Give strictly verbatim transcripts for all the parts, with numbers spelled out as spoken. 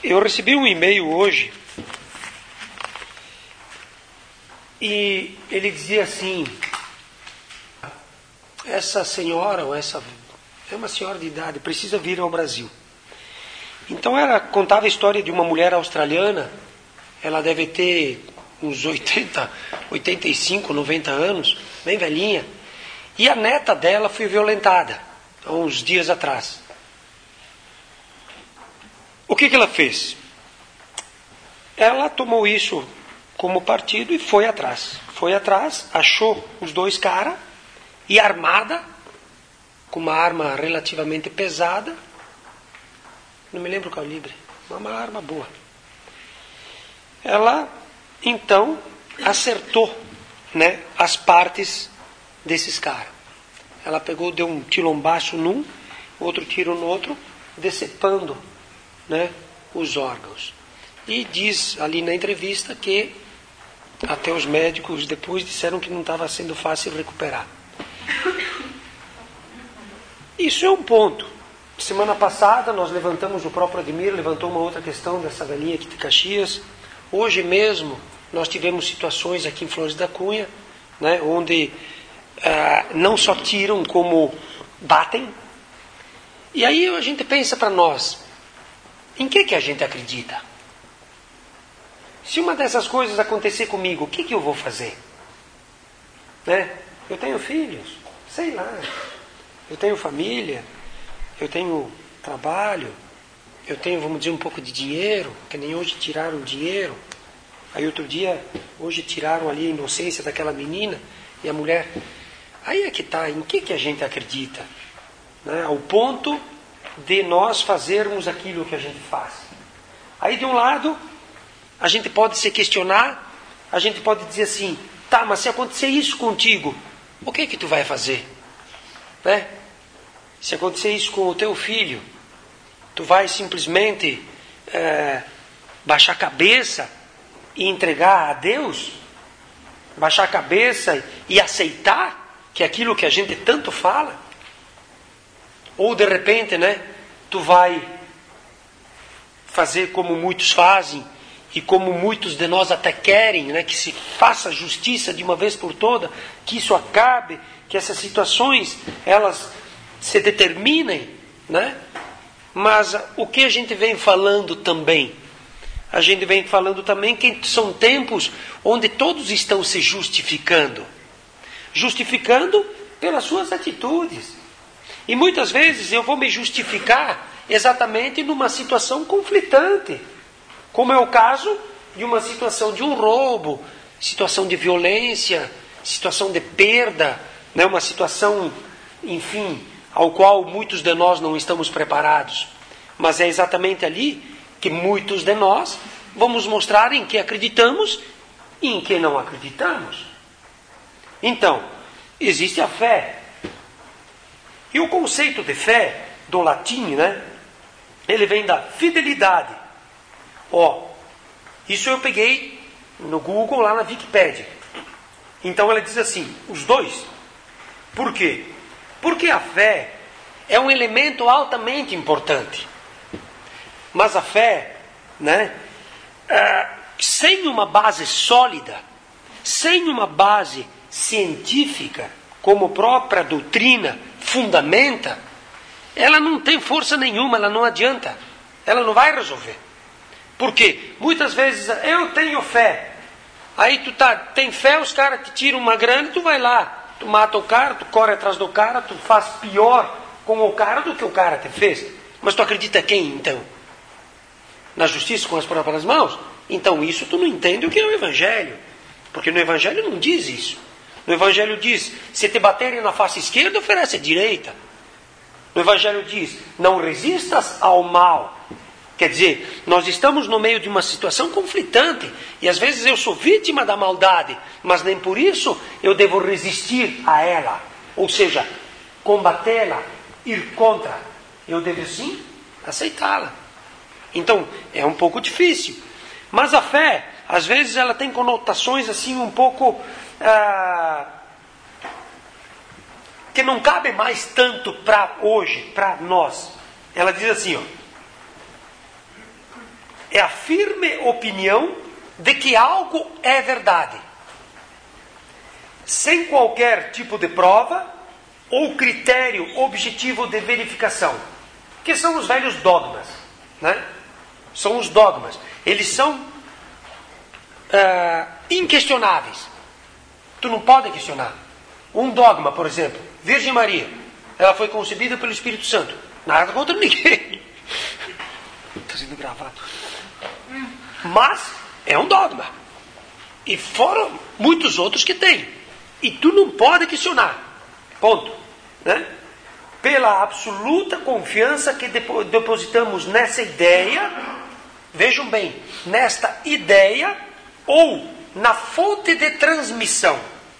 Eu recebi um e-mail hoje e ele dizia assim: essa senhora, ou essa é uma senhora de idade, precisa vir ao Brasil. Então ela contava a história de uma mulher australiana. Ela deve ter uns oitenta, oitenta e cinco, noventa anos, bem velhinha. E a neta dela foi violentada há uns dias atrás. O que que ela fez? Ela tomou isso como partido e foi atrás. Foi atrás, achou os dois caras e armada, com uma arma relativamente pesada, não me lembro o calibre, mas uma arma boa. Ela, então, acertou, né, as partes desses caras. Ela pegou, deu um tilombaço num, outro tiro no outro, decepando, né, os órgãos. E diz ali na entrevista que até os médicos depois disseram que não estava sendo fácil recuperar. Isso é um ponto. Semana passada nós levantamos, o próprio Ademir levantou uma outra questão dessa velhinha aqui de Caxias. Hoje mesmo nós tivemos situações aqui em Flores da Cunha, né, onde ah, não só tiram como batem. E aí a gente pensa para nós, em que que a gente acredita? Se uma dessas coisas acontecer comigo, o que que eu vou fazer? Né? Eu tenho filhos, sei lá. Eu tenho família, eu tenho trabalho, eu tenho, vamos dizer, um pouco de dinheiro, que nem hoje tiraram dinheiro. Aí outro dia, hoje tiraram ali a inocência daquela menina e a mulher. Aí é que está, em que que a gente acredita? Né? Ao ponto de nós fazermos aquilo que a gente faz. Aí de um lado, a gente pode se questionar, a gente pode dizer assim, tá, mas se acontecer isso contigo, o que que tu vai fazer? Né? Se acontecer isso com o teu filho, tu vai simplesmente é, baixar a cabeça e entregar a Deus? Baixar a cabeça e aceitar que é aquilo que a gente tanto fala? Ou de repente, né, tu vai fazer como muitos fazem e como muitos de nós até querem, né, que se faça justiça de uma vez por toda, que isso acabe, que essas situações elas se determinem, né? Mas o que a gente vem falando também? A gente vem falando também que são tempos onde todos estão se justificando. Justificando pelas suas atitudes. E muitas vezes eu vou me justificar exatamente numa situação conflitante. Como é o caso de uma situação de um roubo, situação de violência, situação de perda, né? Uma situação, enfim, ao qual muitos de nós não estamos preparados. Mas é exatamente ali que muitos de nós vamos mostrar em que acreditamos e em que não acreditamos. Então, existe a fé. E o conceito de fé, do latim, né? Ele vem da fidelidade. Ó, isso eu peguei no Google, lá na Wikipédia. Então ela diz assim, os dois. Por quê? Porque a fé é um elemento altamente importante. Mas a fé, né, é, sem uma base sólida, sem uma base científica, como a própria doutrina fundamenta, ela não tem força nenhuma, ela não adianta. Ela não vai resolver. Por quê? Muitas vezes, eu tenho fé. Aí tu tá, tem fé, os caras te tiram uma grana e tu vai lá. Tu mata o cara, tu corre atrás do cara, tu faz pior com o cara do que o cara te fez. Mas tu acredita quem, então? Na justiça com as próprias mãos? Então isso tu não entende o que é o Evangelho. Porque no Evangelho não diz isso. No Evangelho diz, se te baterem na face esquerda, oferece a direita. No Evangelho diz, não resistas ao mal. Quer dizer, nós estamos no meio de uma situação conflitante. E às vezes eu sou vítima da maldade, mas nem por isso eu devo resistir a ela. Ou seja, combatê-la, ir contra. Eu devo sim aceitá-la. Então, é um pouco difícil. Mas a fé, às vezes ela tem conotações assim um pouco... Ah, que não cabe mais tanto para hoje, para nós. Ela diz assim, ó. é a firme opinião de que algo é verdade, sem qualquer tipo de prova ou critério objetivo de verificação, que são os velhos dogmas, né? São os dogmas. Eles são uh, inquestionáveis. Tu não pode questionar. Um dogma, por exemplo, Virgem Maria, ela foi concebida pelo Espírito Santo. Nada contra ninguém. Está sendo gravado. Mas é um dogma. E foram muitos outros que tem. E tu não pode questionar. Ponto. Né? Pela absoluta confiança que depositamos nessa ideia, vejam bem, nesta ideia ou na fonte de transmissão.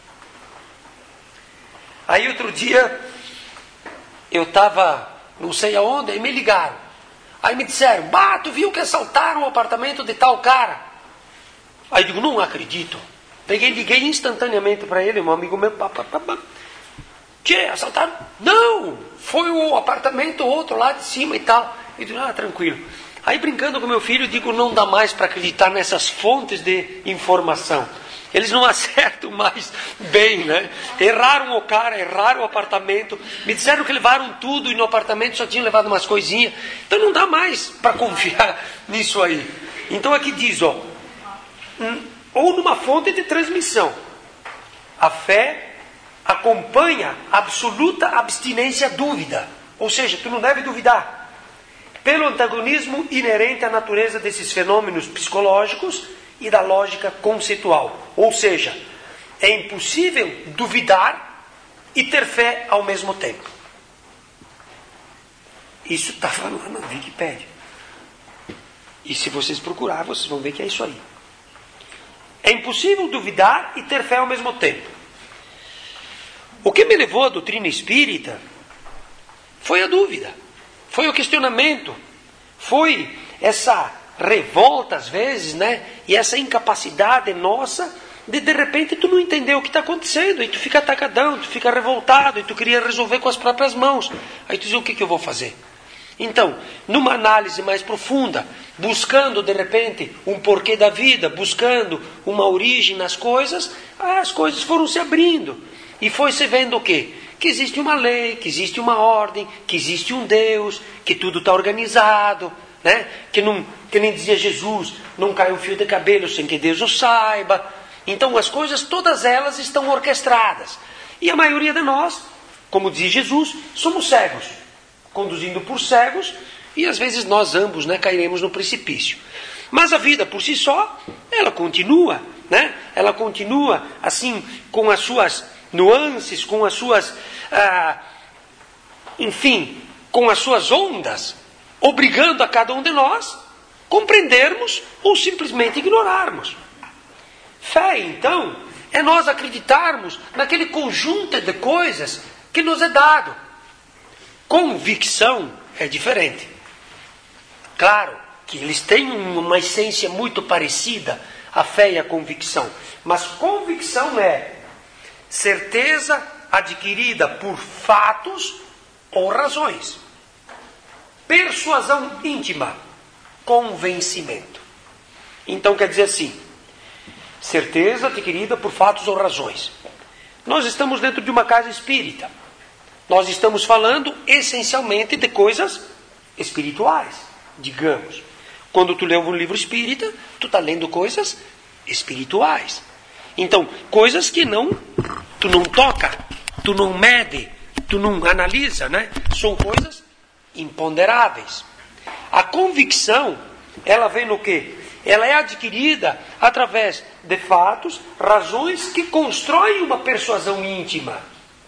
Aí outro dia, eu estava não sei aonde, e me ligaram. Aí me disseram, bah, tu viu que assaltaram o apartamento de tal cara? Aí eu digo, não acredito. Peguei, liguei instantaneamente para ele, um amigo meu, pá, pá, pá, pá. Que, assaltaram? Não, foi o apartamento outro lá de cima e tal. Eu digo, ah, tranquilo. Aí brincando com meu filho, digo, não dá mais para acreditar nessas fontes de informação. Eles não acertam mais bem, né? Erraram o cara, erraram o apartamento. Me disseram que levaram tudo e no apartamento só tinham levado umas coisinhas. Então não dá mais para confiar nisso aí. Então aqui diz, ó, ou numa fonte de transmissão. A fé acompanha a absoluta abstinência à dúvida. Ou seja, tu não deve duvidar. Pelo antagonismo inerente à natureza desses fenômenos psicológicos e da lógica conceitual. Ou seja, é impossível duvidar e ter fé ao mesmo tempo. Isso está falando na Wikipédia. E se vocês procurarem, vocês vão ver que é isso aí. É impossível duvidar e ter fé ao mesmo tempo. O que me levou à doutrina espírita foi a dúvida, foi o questionamento, foi essa revolta às vezes, né? E essa incapacidade nossa de de repente tu não entender o que está acontecendo, e tu fica atacadão, tu fica revoltado, e tu queria resolver com as próprias mãos. Aí tu diz, o que, que eu vou fazer? Então, numa análise mais profunda, buscando de repente um porquê da vida, buscando uma origem nas coisas, as coisas foram se abrindo. E foi se vendo o quê? Que existe uma lei, que existe uma ordem, que existe um Deus, que tudo está organizado, né? Que, não, que nem dizia Jesus, não cai um fio de cabelo sem que Deus o saiba. Então as coisas, todas elas estão orquestradas. E a maioria de nós, como diz Jesus, somos cegos, conduzindo por cegos, e às vezes nós ambos, né, cairemos no precipício. Mas a vida por si só, ela continua, né? Ela continua assim, com as suas nuances, com as suas, ah, enfim, com as suas ondas, obrigando a cada um de nós compreendermos ou simplesmente ignorarmos. Fé, então, é nós acreditarmos naquele conjunto de coisas que nos é dado. Convicção é diferente. Claro que eles têm uma essência muito parecida, a fé e a convicção. Mas convicção é certeza adquirida por fatos ou razões. Persuasão íntima, convencimento. Então quer dizer assim, certeza adquirida por fatos ou razões. Nós estamos dentro de uma casa espírita. Nós estamos falando essencialmente de coisas espirituais, digamos. Quando tu lê um livro espírita, tu está lendo coisas espirituais. Então, coisas que não, tu não toca, tu não mede, tu não analisa, né? São coisas imponderáveis. A convicção, ela vem no quê? Ela é adquirida através de fatos, razões que constroem uma persuasão íntima.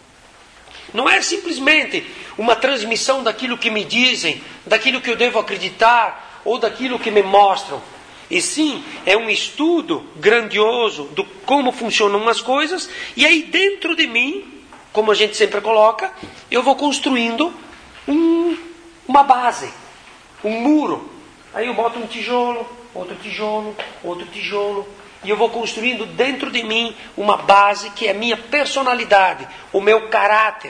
Não é simplesmente uma transmissão daquilo que me dizem, daquilo que eu devo acreditar, ou daquilo que me mostram. E sim, é um estudo grandioso do como funcionam as coisas, e aí dentro de mim, como a gente sempre coloca, eu vou construindo um, uma base, um muro. Aí eu boto um tijolo, outro tijolo, outro tijolo, e eu vou construindo dentro de mim uma base que é a minha personalidade, o meu caráter,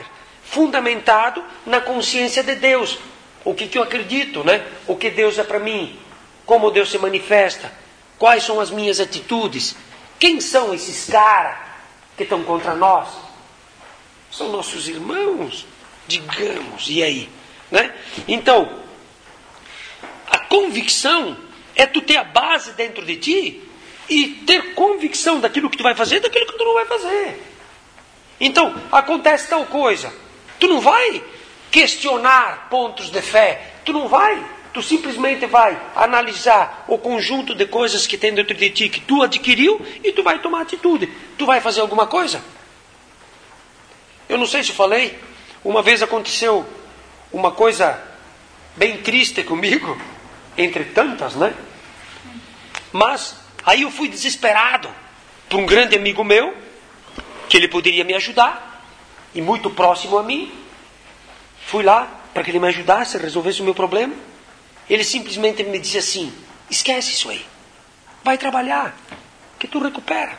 fundamentado na consciência de Deus. O que, que eu acredito, né? O que Deus é para mim. como Deus se manifesta, quais são as minhas atitudes, quem são esses caras que estão contra nós? São nossos irmãos, digamos, e aí? Né? Então, a convicção é tu ter a base dentro de ti e ter convicção daquilo que tu vai fazer e daquilo que tu não vai fazer. Então, acontece tal coisa, tu não vai questionar pontos de fé, tu não vai, tu simplesmente vai analisar o conjunto de coisas que tem dentro de ti, que tu adquiriu, e tu vai tomar atitude. Tu vai fazer alguma coisa? Eu não sei se eu falei, uma vez aconteceu uma coisa bem triste comigo, entre tantas, né? Mas aí eu fui desesperado por um grande amigo meu, que ele poderia me ajudar, e muito próximo a mim. Fui lá para que ele me ajudasse, resolvesse o meu problema. Ele simplesmente me disse assim: esquece isso aí, vai trabalhar, que tu recupera.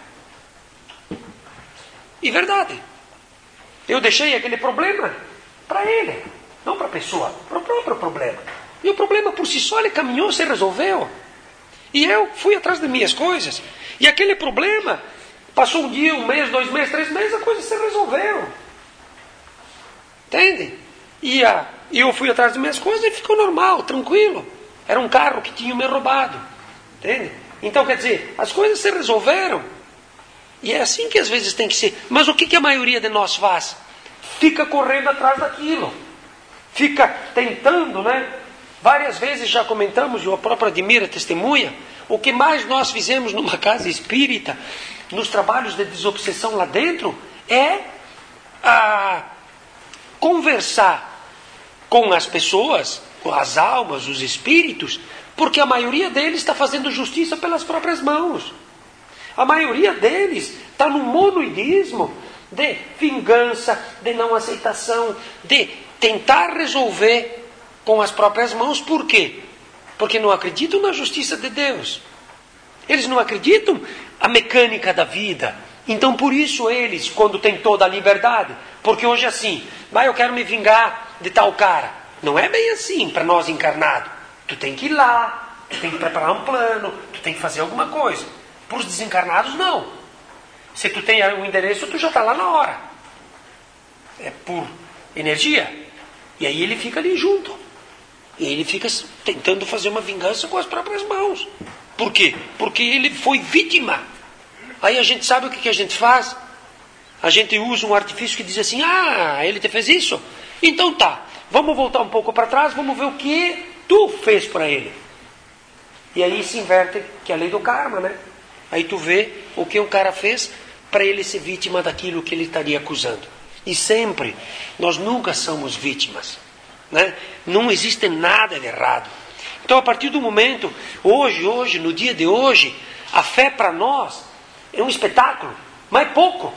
E verdade, eu deixei aquele problema para ele, não para a pessoa, para o próprio problema. E o problema por si só ele caminhou, se resolveu. E eu fui atrás das minhas coisas. E aquele problema, passou um dia, um mês, dois meses, três meses, a coisa se resolveu. Entende? E a, eu fui atrás das minhas coisas e ficou normal, tranquilo. Era um carro que tinha me roubado. Entende? Então, quer dizer, as coisas se resolveram. E é assim que às vezes tem que ser. Mas o que, que a maioria de nós faz? Fica correndo atrás daquilo. Fica tentando, né? Várias vezes já comentamos, e a própria Admira testemunha, o que mais nós fizemos numa casa espírita, nos trabalhos de desobsessão lá dentro, é a conversar com as pessoas, com as almas, os espíritos, porque a maioria deles está fazendo justiça pelas próprias mãos. A maioria deles está no monoidismo de vingança, de não aceitação, de tentar resolver com as próprias mãos. Por quê? Porque não acreditam na justiça de Deus. Eles não acreditam na mecânica da vida. Então por isso eles, quando têm toda a liberdade, porque hoje é assim, vai, eu quero me vingar de tal cara. Não é bem assim para nós encarnados. Tu tem que ir lá, tu tem que preparar um plano, tu tem que fazer alguma coisa. Para os desencarnados não. Se tu tem o endereço, tu já está lá na hora. É por energia. E aí ele fica ali junto. E ele fica tentando fazer uma vingança com as próprias mãos. Por quê? Porque ele foi vítima. Aí a gente sabe o que a gente faz? A gente usa um artifício que diz assim: ah, ele te fez isso? Então tá, vamos voltar um pouco para trás, vamos ver o que tu fez para ele. E aí se inverte, que é a lei do karma, né? Aí tu vê o que o cara fez para ele ser vítima daquilo que ele estaria acusando. E sempre, nós nunca somos vítimas, né? Não existe nada de errado. Então a partir do momento, hoje, hoje, no dia de hoje, a fé para nós é um espetáculo, mas pouco.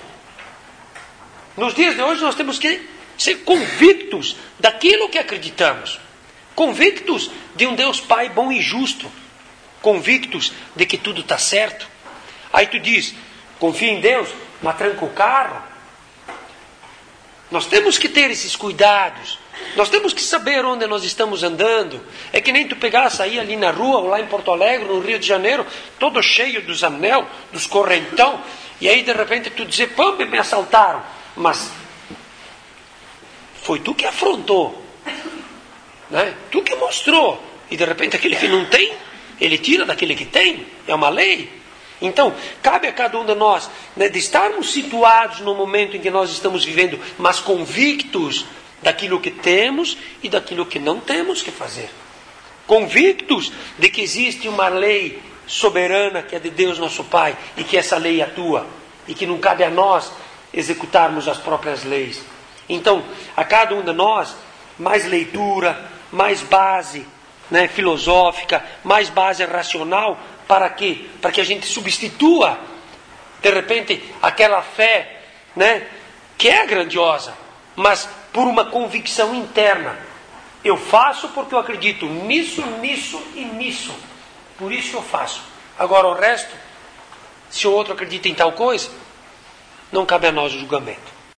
Nos dias de hoje nós temos que ser convictos daquilo que acreditamos. Convictos de um Deus Pai bom e justo. Convictos de que tudo está certo. Aí tu diz, confia em Deus, mas tranca o carro. Nós temos que ter esses cuidados. Nós temos que saber onde nós estamos andando. É que nem tu pegar, sair ali na rua, ou lá em Porto Alegre, no Rio de Janeiro, todo cheio dos anel, dos correntão, e aí de repente tu dizer, pô, me assaltaram. Mas foi tu que afrontou, né? Tu que mostrou. E de repente aquele que não tem, ele tira daquele que tem. É uma lei. Então, cabe a cada um de nós, né, de estarmos situados no momento em que nós estamos vivendo, mas convictos daquilo que temos e daquilo que não temos que fazer. Convictos de que existe uma lei soberana que é de Deus nosso Pai e que essa lei atua e que não cabe a nós executarmos as próprias leis. Então, a cada um de nós, mais leitura, mais base, né, filosófica, mais base racional. Para quê? Para que a gente substitua, de repente, aquela fé, né, que é grandiosa, mas por uma convicção interna. Eu faço porque eu acredito nisso, nisso e nisso. Por isso eu faço. Agora o resto, se o outro acredita em tal coisa, não cabe a nós o julgamento.